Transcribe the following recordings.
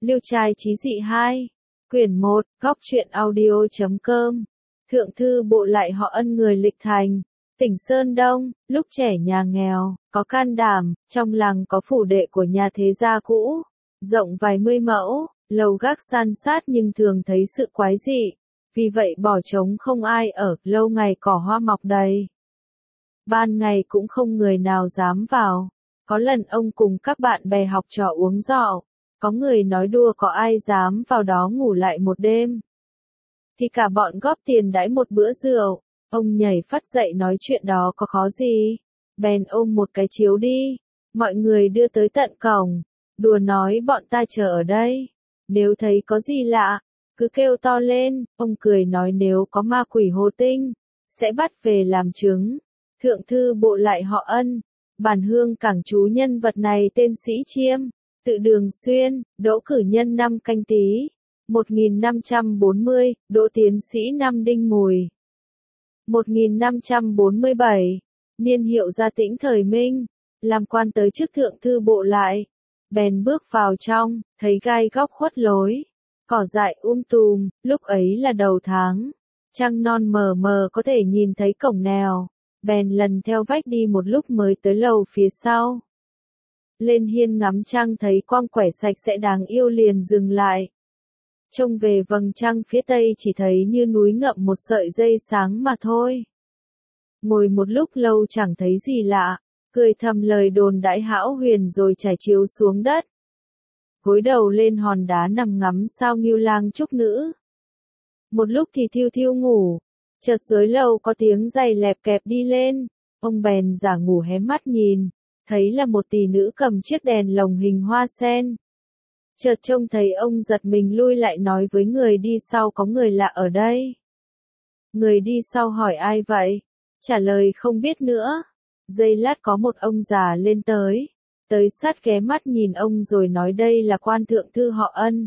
Liêu trai chí dị 2. Quyển 1, góc truyện audio.com. Thượng thư bộ lại họ Ân người Lịch Thành, tỉnh Sơn Đông, lúc trẻ nhà nghèo, có can đảm, trong làng có phủ đệ của nhà thế gia cũ, rộng vài mươi mẫu, lầu gác san sát nhưng thường thấy sự quái dị, vì vậy bỏ trống không ai ở, lâu ngày cỏ hoa mọc đầy. Ban ngày cũng không người nào dám vào, có lần ông cùng các bạn bè học trò uống rượu, có người nói đùa có ai dám vào đó ngủ lại một đêm. Thì cả bọn góp tiền đãi một bữa rượu, ông nhảy phắt dậy nói chuyện đó có khó gì, bèn ôm một cái chiếu đi, mọi người đưa tới tận cổng, đùa nói bọn ta chờ ở đây, nếu thấy có gì lạ, cứ kêu to lên, ông cười nói nếu có ma quỷ hồ tinh, sẽ bắt về làm chứng. Thượng thư bộ lại họ Ân, bản hương cảng chú nhân vật này tên Sĩ Chiêm, tự Đường Xuyên, đỗ cử nhân năm Canh Tý, 1540, đỗ tiến sĩ năm Đinh Mùi, 1547, niên hiệu Gia Tĩnh thời Minh, làm quan tới chức thượng thư bộ lại, bèn bước vào trong, thấy gai góc khuất lối, cỏ dại tùm, lúc ấy là đầu tháng, trăng non mờ mờ có thể nhìn thấy cổng nèo, bèn lần theo vách đi một lúc mới tới lầu phía sau. Lên hiên ngắm trăng thấy quang quẻ sạch sẽ đáng yêu liền dừng lại. Trông về vầng trăng phía tây chỉ thấy như núi ngậm một sợi dây sáng mà thôi. Ngồi một lúc lâu chẳng thấy gì lạ, cười thầm lời đồn đãi hão huyền rồi trải chiếu xuống đất. Gối đầu lên hòn đá nằm ngắm sao Ngưu Lang Trúc Nữ. Một lúc thì thiêu thiêu ngủ, chợt dưới lầu có tiếng giày lẹp kẹp đi lên, ông bèn giả ngủ hé mắt nhìn, thấy là một tỷ nữ cầm chiếc đèn lồng hình hoa sen. Chợt trông thấy ông giật mình lui lại nói với người đi sau có người lạ ở đây. Người đi sau hỏi ai vậy? Trả lời không biết nữa. Giây lát có một ông già lên tới sát ghé mắt nhìn ông rồi nói đây là quan thượng thư họ Ân.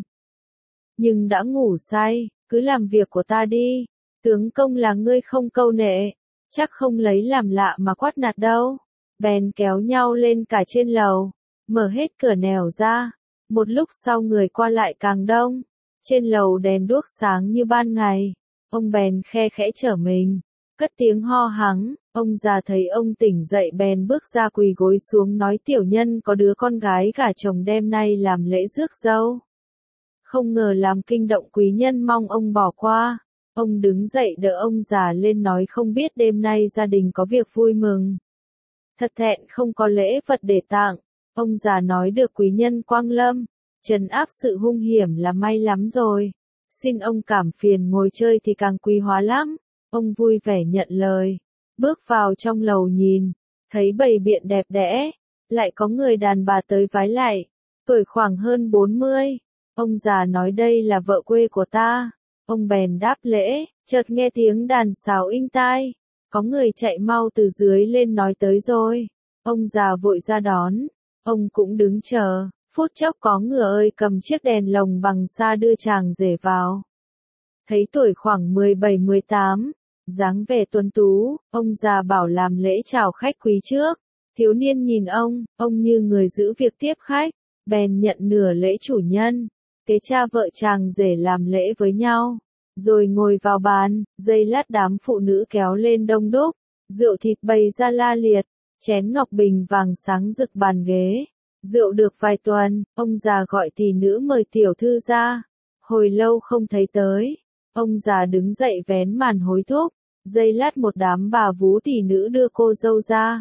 Nhưng đã ngủ say, cứ làm việc của ta đi, tướng công là ngươi không câu nệ, chắc không lấy làm lạ mà quát nạt đâu. Bèn kéo nhau lên cả trên lầu, mở hết cửa nẻo ra, một lúc sau người qua lại càng đông, trên lầu đèn đuốc sáng như ban ngày, ông bèn khe khẽ trở mình, cất tiếng ho hắng, ông già thấy ông tỉnh dậy bèn bước ra quỳ gối xuống nói tiểu nhân có đứa con gái gả chồng đêm nay làm lễ rước dâu. Không ngờ làm kinh động quý nhân mong ông bỏ qua, ông đứng dậy đỡ ông già lên nói không biết đêm nay gia đình có việc vui mừng. Thật thẹn không có lễ vật để tặng, ông già nói được quý nhân quang lâm, trấn áp sự hung hiểm là may lắm rồi, xin ông cảm phiền ngồi chơi thì càng quý hóa lắm, ông vui vẻ nhận lời, bước vào trong lầu nhìn, thấy bày biện đẹp đẽ, lại có người đàn bà tới vái lại, tuổi khoảng hơn 40, ông già nói đây là vợ quê của ta, ông bèn đáp lễ, chợt nghe tiếng đàn sáo inh tai. Có người chạy mau từ dưới lên nói tới rồi. Ông già vội ra đón. Ông cũng đứng chờ. Phút chốc có người ơi cầm chiếc đèn lồng bằng sa đưa chàng rể vào. Thấy tuổi khoảng 17-18, dáng vẻ tuấn tú, ông già bảo làm lễ chào khách quý trước. Thiếu niên nhìn ông như người giữ việc tiếp khách, bèn nhận nửa lễ chủ nhân. Kế cha vợ chàng rể làm lễ với nhau. Rồi ngồi vào bàn, giây lát đám phụ nữ kéo lên đông đúc, rượu thịt bày ra la liệt, chén ngọc bình vàng sáng rực bàn ghế. Rượu được vài tuần, ông già gọi tỷ nữ mời tiểu thư ra. Hồi lâu không thấy tới, ông già đứng dậy vén màn hối thúc, giây lát một đám bà vú tỷ nữ đưa cô dâu ra.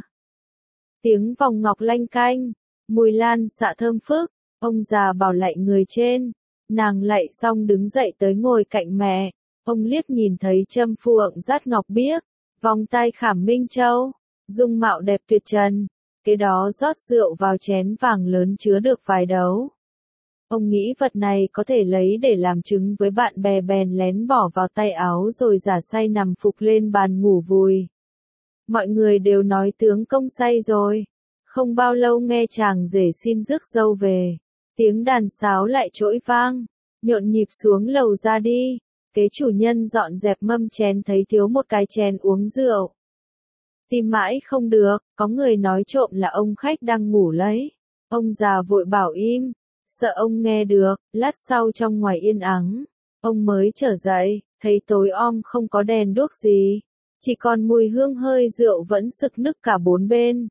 Tiếng vòng ngọc lanh canh, mùi lan xạ thơm phức, ông già bảo lạy người trên. Nàng lạy xong đứng dậy tới ngồi cạnh mẹ, ông liếc nhìn thấy châm phượng dát ngọc biếc, vòng tay khảm minh châu, dung mạo đẹp tuyệt trần, kế đó rót rượu vào chén vàng lớn chứa được vài đấu. Ông nghĩ vật này có thể lấy để làm chứng với bạn bè bèn lén bỏ vào tay áo rồi giả say nằm phục lên bàn ngủ vùi. Mọi người đều nói tướng công say rồi, không bao lâu nghe chàng rể xin rước dâu về. Tiếng đàn sáo lại trỗi vang, nhộn nhịp xuống lầu ra đi, kế chủ nhân dọn dẹp mâm chén thấy thiếu một cái chén uống rượu. Tìm mãi không được, có người nói trộm là ông khách đang ngủ lấy. Ông già vội bảo im, sợ ông nghe được, lát sau trong ngoài yên ắng, ông mới trở dậy, thấy tối om không có đèn đuốc gì, chỉ còn mùi hương hơi rượu vẫn sực nức cả bốn bên.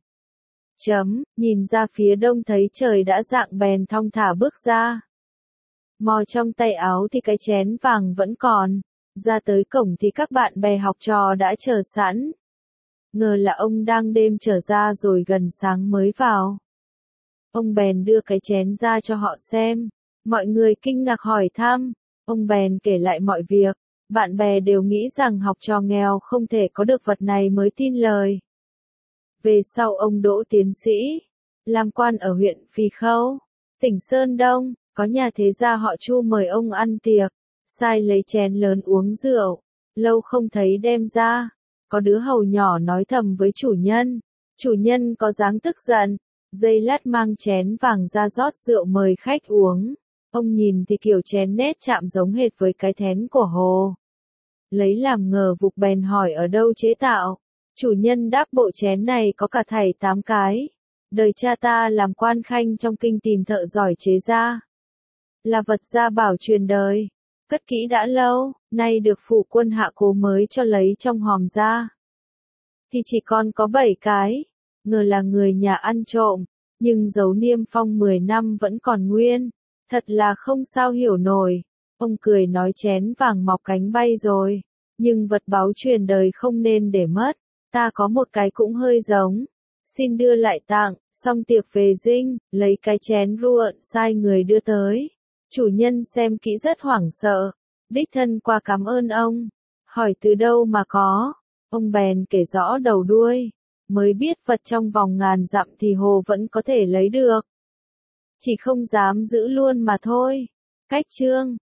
Nhìn ra phía đông thấy trời đã rạng bèn thong thả bước ra. Mò trong tay áo thì cái chén vàng vẫn còn, ra tới cổng thì các bạn bè học trò đã chờ sẵn. Ngờ là ông đang đêm trở ra rồi gần sáng mới vào. Ông bèn đưa cái chén ra cho họ xem, mọi người kinh ngạc hỏi thăm, ông bèn kể lại mọi việc, bạn bè đều nghĩ rằng học trò nghèo không thể có được vật này mới tin lời. Về sau ông đỗ tiến sĩ, làm quan ở huyện Phì Khâu, tỉnh Sơn Đông, có nhà thế gia họ Chu mời ông ăn tiệc, sai lấy chén lớn uống rượu, lâu không thấy đem ra, có đứa hầu nhỏ nói thầm với chủ nhân có dáng tức giận, giây lát mang chén vàng ra rót rượu mời khách uống, ông nhìn thì kiểu chén nét chạm giống hệt với cái thén của Hồ. Lấy làm ngờ vực bèn hỏi ở đâu chế tạo. Chủ nhân đáp bộ chén này có cả thảy 8 cái. Đời cha ta làm quan khanh trong kinh tìm thợ giỏi chế ra. Là vật gia bảo truyền đời. Cất kỹ đã lâu, nay được phủ quân hạ cố mới cho lấy trong hòm ra. Thì chỉ còn có 7 cái. Ngờ là người nhà ăn trộm, nhưng dấu niêm phong 10 năm vẫn còn nguyên. Thật là không sao hiểu nổi. Ông cười nói chén vàng mọc cánh bay rồi. Nhưng vật báu truyền đời không nên để mất. Ta có một cái cũng hơi giống. Xin đưa lại tặng, xong tiệc về dinh, lấy cái chén ruộn sai người đưa tới. Chủ nhân xem kỹ rất hoảng sợ. Đích thân qua cảm ơn ông. Hỏi từ đâu mà có. Ông bèn kể rõ đầu đuôi. Mới biết vật trong vòng ngàn dặm thì Hồ vẫn có thể lấy được. Chỉ không dám giữ luôn mà thôi. Cách chương